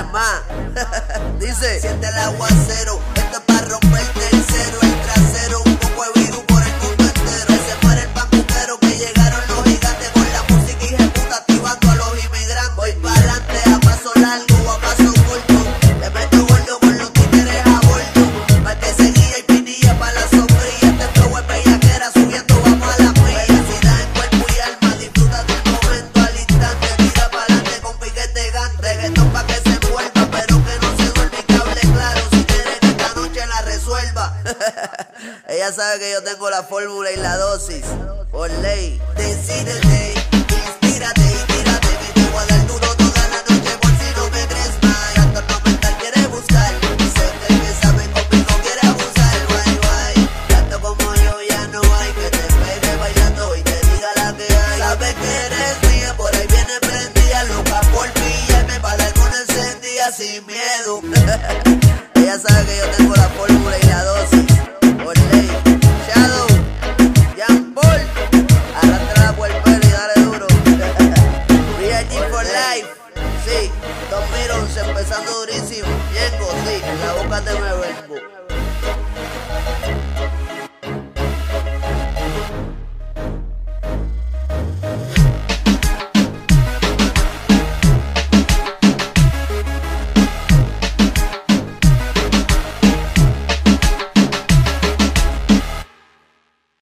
más. Dice, siente el aguacero, esto es para romperte el cero, el trasero, un poco de virus por el mundo entero. Ese fue el pancuquero que llegaron los gigantes con la música y ejecuta activando a los inmigrantes. Voy pa'lante a paso largo o a paso corto, le meto gordo con los títeres a bordo, pa' que seguía y pinilla pa' la sombría. Este flow es bellaquera, subiendo vamos a la milla. Felicidad en cuerpo y alma, disfruta del momento al instante, tira pa'lante con piquete gante. Reggaetón pa' que se envuelva, pero que no se duerme y que hable claro, si quiere que esta noche la resuelva. Ella sabe que yo tengo la fórmula y la dosis, por ley. Decídete, inspírate y tírate, que te voy a dar duro toda la noche por si no me crees más. Trastorno mental quiere buscar, sé que el que sabe conmigo quiere abusar. Guay, guay, tanto como yo ya no hay que te pegue bailando y te diga la que hay. Sabes que eres mía, por ahí viene prendida, loca por pillarme para dar con encendida sin miedo. Ella sabe que yo tengo la fórmula y la dosis, por ley. Shadow, Jean Paul, arrastra por el pelo y dale duro. VIG for life, sí, 2011 empezando durísimo. Yengo, sí, en la boca te me